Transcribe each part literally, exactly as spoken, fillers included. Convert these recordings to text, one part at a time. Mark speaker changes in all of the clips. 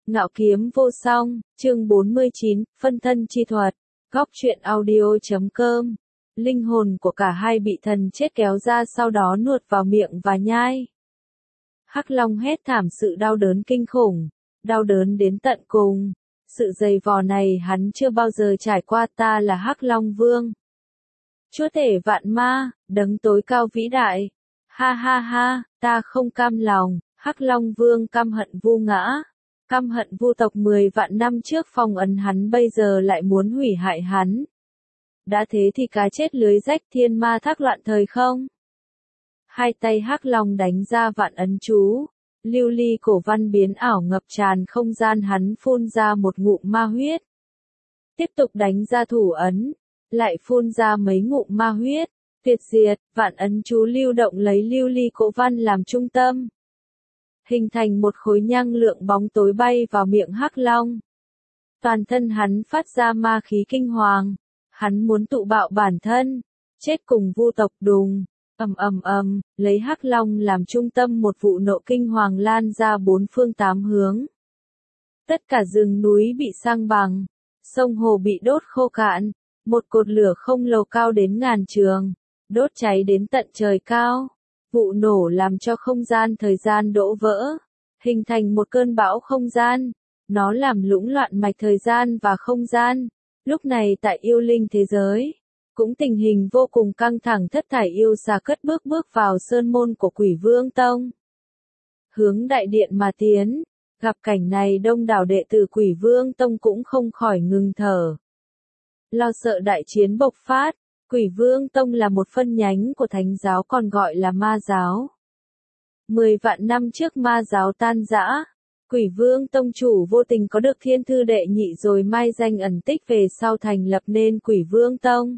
Speaker 1: Ngạo kiếm vô song, chương bốn mươi chín, phân thân chi thuật, góc truyện audio.com. Linh hồn của cả hai bị thần chết kéo ra sau đó nuốt vào miệng và nhai. Hắc Long hét thảm sự đau đớn kinh khủng, đau đớn đến tận cùng. Sự dày vò này hắn chưa bao giờ trải qua. Ta là Hắc Long Vương, chúa tể vạn ma, đấng tối cao vĩ đại. Ha ha ha, ta không cam lòng. Hắc Long Vương căm hận Vu Ngã, căm hận Vu tộc mười vạn năm trước phong ấn hắn, bây giờ lại muốn hủy hại hắn. Đã thế thì cá chết lưới rách, thiên ma thác loạn thời không. Hai tay Hắc Long đánh ra vạn ấn chú, lưu ly cổ văn biến ảo ngập tràn không gian, hắn phun ra một ngụm ma huyết. Tiếp tục đánh ra thủ ấn, lại phun ra mấy ngụm ma huyết, tuyệt diệt, vạn ấn chú lưu động lấy lưu ly cổ văn làm trung tâm. Hình thành một khối năng lượng bóng tối bay vào miệng Hắc Long. Toàn thân hắn phát ra ma khí kinh hoàng, hắn muốn tụ bạo bản thân, chết cùng Vu tộc. Đùng, ầm ầm ầm, lấy Hắc Long làm trung tâm, một vụ nộ kinh hoàng lan ra bốn phương tám hướng. Tất cả rừng núi bị sang bằng, sông hồ bị đốt khô cạn, một cột lửa không lồ cao đến ngàn trường, đốt cháy đến tận trời cao. Vụ nổ làm cho không gian thời gian đổ vỡ, hình thành một cơn bão không gian. Nó làm lũng loạn mạch thời gian và không gian. Lúc này tại yêu linh thế giới, cũng tình hình vô cùng căng thẳng. Thất thải yêu xà cất bước bước vào sơn môn của Quỷ Vương Tông, hướng đại điện mà tiến. Gặp cảnh này, đông đảo đệ tử Quỷ Vương Tông cũng không khỏi ngừng thở, lo sợ đại chiến bộc phát. Quỷ Vương Tông là một phân nhánh của Thánh giáo, còn gọi là Ma giáo. Mười vạn năm trước Ma giáo tan rã, Quỷ Vương Tông chủ vô tình có được Thiên Thư đệ nhị rồi mai danh ẩn tích, về sau thành lập nên Quỷ Vương Tông.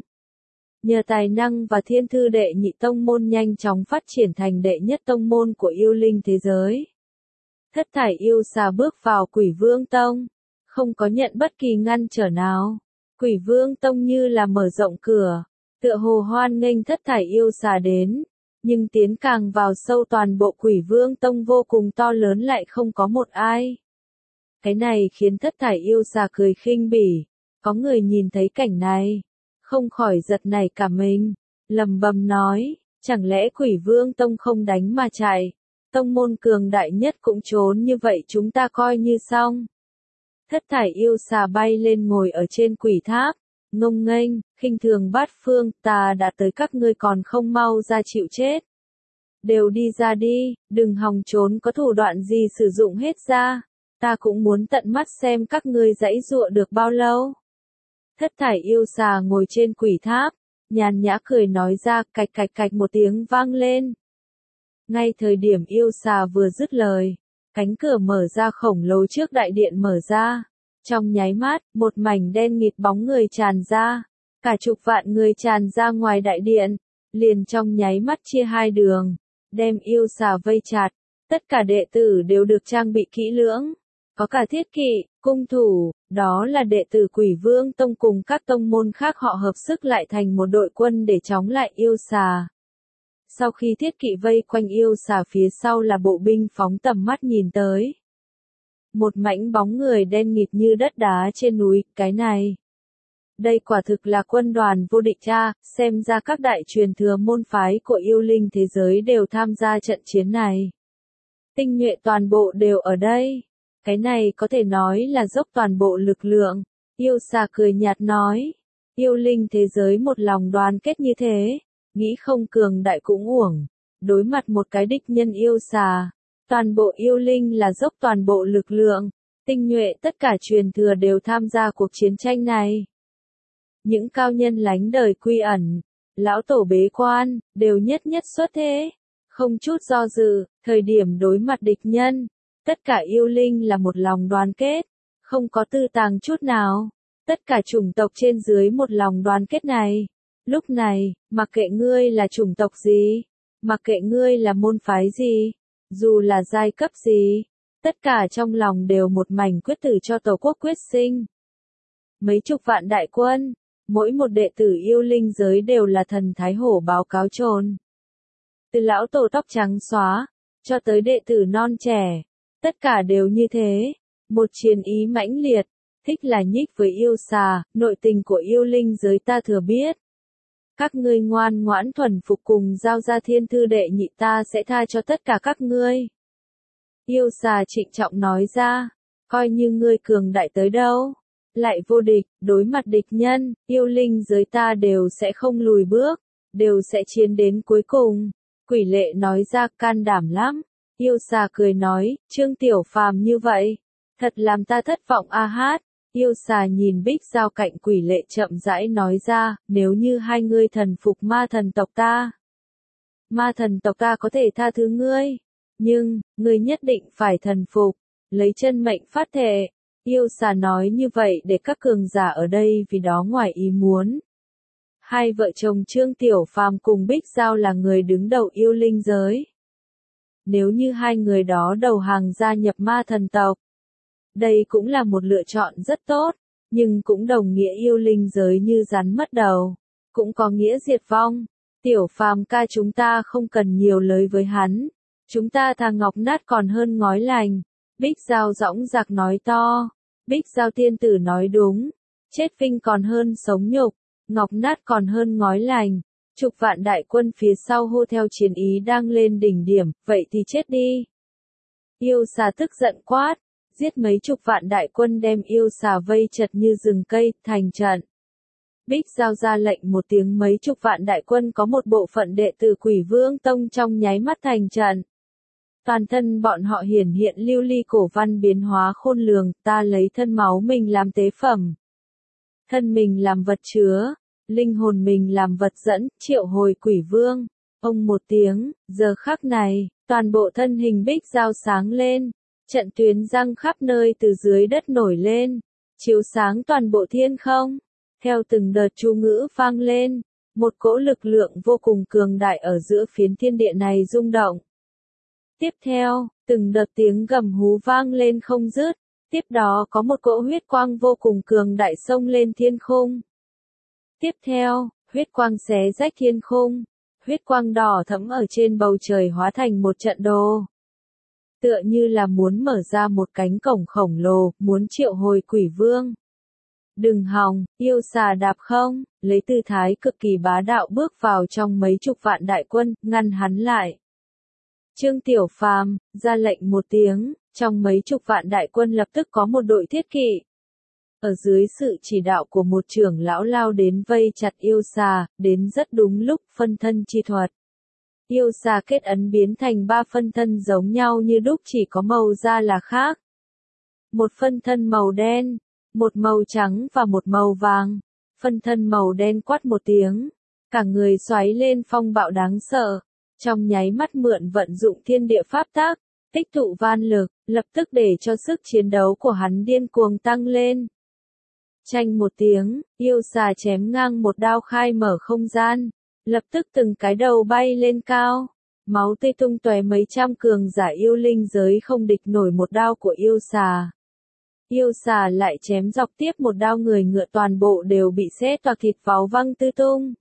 Speaker 1: Nhờ tài năng và Thiên Thư đệ nhị, tông môn nhanh chóng phát triển thành đệ nhất tông môn của yêu linh thế giới. Thất thải yêu xà bước vào Quỷ Vương Tông, không có nhận bất kỳ ngăn trở nào. Quỷ Vương Tông như là mở rộng cửa, tựa hồ hoan nghênh thất thải yêu xà đến, nhưng tiến càng vào sâu, toàn bộ Quỷ Vương Tông vô cùng to lớn, lại không có một ai. Cái này khiến thất thải yêu xà cười khinh bỉ. Có người nhìn thấy cảnh này, không khỏi giật nảy cả mình, lầm bầm nói, chẳng lẽ Quỷ Vương Tông không đánh mà chạy? Tông môn cường đại nhất cũng trốn như vậy, chúng ta coi như xong. Thất thải yêu xà bay lên ngồi ở trên quỷ tháp, ngông nghênh, khinh thường bát phương. Ta đã tới, các ngươi còn không mau ra chịu chết. Đều đi ra đi, đừng hòng trốn, có thủ đoạn gì sử dụng hết ra. Ta cũng muốn tận mắt xem các ngươi giãy giụa được bao lâu. Thất thải yêu xà ngồi trên quỷ tháp, nhàn nhã cười nói ra, cạch cạch cạch một tiếng vang lên. Ngay thời điểm yêu xà vừa dứt lời, cánh cửa mở ra khổng lồ trước đại điện mở ra. Trong nháy mắt, một mảnh đen nghịt bóng người tràn ra. Cả chục vạn người tràn ra ngoài đại điện, liền trong nháy mắt chia hai đường, đem yêu xà vây chặt. Tất cả đệ tử đều được trang bị kỹ lưỡng, có cả thiết kỵ, cung thủ. Đó là đệ tử Quỷ Vương Tông cùng các tông môn khác, họ hợp sức lại thành một đội quân để chống lại yêu xà. Sau khi thiết kỵ vây quanh yêu xà, phía sau là bộ binh phóng tầm mắt nhìn tới. Một mảnh bóng người đen nghịt như đất đá trên núi. Cái này, đây quả thực là quân đoàn vô địch cha. Xem ra các đại truyền thừa môn phái của yêu linh thế giới đều tham gia trận chiến này. Tinh nhuệ toàn bộ đều ở đây. Cái này có thể nói là dốc toàn bộ lực lượng. Yêu xà cười nhạt nói, yêu linh thế giới một lòng đoàn kết như thế, nghĩ không cường đại cũng uổng. Đối mặt một cái địch nhân yêu xà, toàn bộ yêu linh là dốc toàn bộ lực lượng, tinh nhuệ tất cả truyền thừa đều tham gia cuộc chiến tranh này. Những cao nhân lánh đời quy ẩn, lão tổ bế quan, đều nhất nhất xuất thế, không chút do dự. Thời điểm đối mặt địch nhân, tất cả yêu linh là một lòng đoàn kết, không có tư tàng chút nào. Tất cả chủng tộc trên dưới một lòng đoàn kết này. Lúc này, mặc kệ ngươi là chủng tộc gì, mặc kệ ngươi là môn phái gì, dù là giai cấp gì, tất cả trong lòng đều một mảnh quyết tử cho tổ quốc quyết sinh. Mấy chục vạn đại quân, mỗi một đệ tử yêu linh giới đều là thần thái hổ báo cáo trồn. Từ lão tổ tóc trắng xóa, cho tới đệ tử non trẻ, tất cả đều như thế. Một chiến ý mãnh liệt, thích là nhích với yêu xà, nội tình của yêu linh giới ta thừa biết. Các ngươi ngoan ngoãn thuần phục cùng giao ra thiên thư đệ nhị ta sẽ tha cho tất cả các ngươi. Yêu xà trịnh trọng nói ra, coi như ngươi cường đại tới đâu, lại vô địch, đối mặt địch nhân, yêu linh giới ta đều sẽ không lùi bước, đều sẽ chiến đến cuối cùng. Quỷ lệ nói ra can đảm lắm. Yêu xà cười nói, Trương Tiểu Phàm như vậy, thật làm ta thất vọng a hát. Yêu xà nhìn Bích Giao cạnh quỷ lệ chậm rãi nói ra, nếu như hai ngươi thần phục ma thần tộc ta, ma thần tộc ta có thể tha thứ ngươi, nhưng, ngươi nhất định phải thần phục, lấy chân mệnh phát thệ. Yêu xà nói như vậy để các cường giả ở đây vì đó ngoài ý muốn. Hai vợ chồng Trương Tiểu Phàm cùng Bích Giao là người đứng đầu yêu linh giới. Nếu như hai người đó đầu hàng gia nhập ma thần tộc, đây cũng là một lựa chọn rất tốt, nhưng cũng đồng nghĩa yêu linh giới như rắn mất đầu, cũng có nghĩa diệt vong. Tiểu Phàm ca chúng ta không cần nhiều lời với hắn, chúng ta thà ngọc nát còn hơn ngói lành. Bích Giao dõng dạc nói to, Bích Giao tiên tử nói đúng, chết vinh còn hơn sống nhục, ngọc nát còn hơn ngói lành. Chục vạn đại quân phía sau hô theo chiến ý đang lên đỉnh điểm, vậy thì chết đi. Yêu xà tức giận quát, giết mấy chục vạn đại quân đem yêu xà vây chật như rừng cây, thành trận. Bích Giao ra lệnh một tiếng, mấy chục vạn đại quân có một bộ phận đệ tử Quỷ Vương Tông trong nháy mắt thành trận. Toàn thân bọn họ hiển hiện lưu ly cổ văn biến hóa khôn lường, ta lấy thân máu mình làm tế phẩm, thân mình làm vật chứa, linh hồn mình làm vật dẫn, triệu hồi Quỷ Vương. Ông một tiếng, giờ khắc này, toàn bộ thân hình Bích Giao sáng lên, trận tuyến răng khắp nơi từ dưới đất nổi lên, chiếu sáng toàn bộ thiên không. Theo từng đợt chú ngữ vang lên, một cỗ lực lượng vô cùng cường đại ở giữa phiến thiên địa này rung động. Tiếp theo, từng đợt tiếng gầm hú vang lên không dứt, tiếp đó có một cỗ huyết quang vô cùng cường đại xông lên thiên khung. Tiếp theo, huyết quang xé rách thiên khung, huyết quang đỏ thẫm ở trên bầu trời hóa thành một trận đồ. Tựa như là muốn mở ra một cánh cổng khổng lồ, muốn triệu hồi Quỷ Vương. Đừng hòng, yêu xà đạp không, lấy tư thái cực kỳ bá đạo bước vào trong mấy chục vạn đại quân, ngăn hắn lại. Trương Tiểu Phàm ra lệnh một tiếng, trong mấy chục vạn đại quân lập tức có một đội thiết kỵ. Ở dưới sự chỉ đạo của một trưởng lão lao đến vây chặt yêu xà, đến rất đúng lúc, phân thân chi thuật. Yêu xà kết ấn biến thành ba phân thân giống nhau như đúc, chỉ có màu da là khác. Một phân thân màu đen, một màu trắng và một màu vàng. Phân thân màu đen quát một tiếng, cả người xoáy lên phong bạo đáng sợ, trong nháy mắt mượn vận dụng thiên địa pháp tác, tích tụ van lực, lập tức để cho sức chiến đấu của hắn điên cuồng tăng lên. Chanh một tiếng, yêu xà chém ngang một đao khai mở không gian, lập tức từng cái đầu bay lên cao, máu tươi tung tóe, mấy trăm cường giả yêu linh giới không địch nổi một đao của yêu xà. Yêu xà lại chém dọc tiếp một đao, người ngựa toàn bộ đều bị xé toạc, thịt pháo văng tứ tung.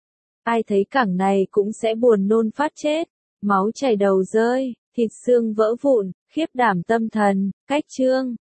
Speaker 1: Ai thấy cảnh này cũng sẽ buồn nôn phát chết, máu chảy đầu rơi, thịt xương vỡ vụn, khiếp đảm tâm thần. Cách chương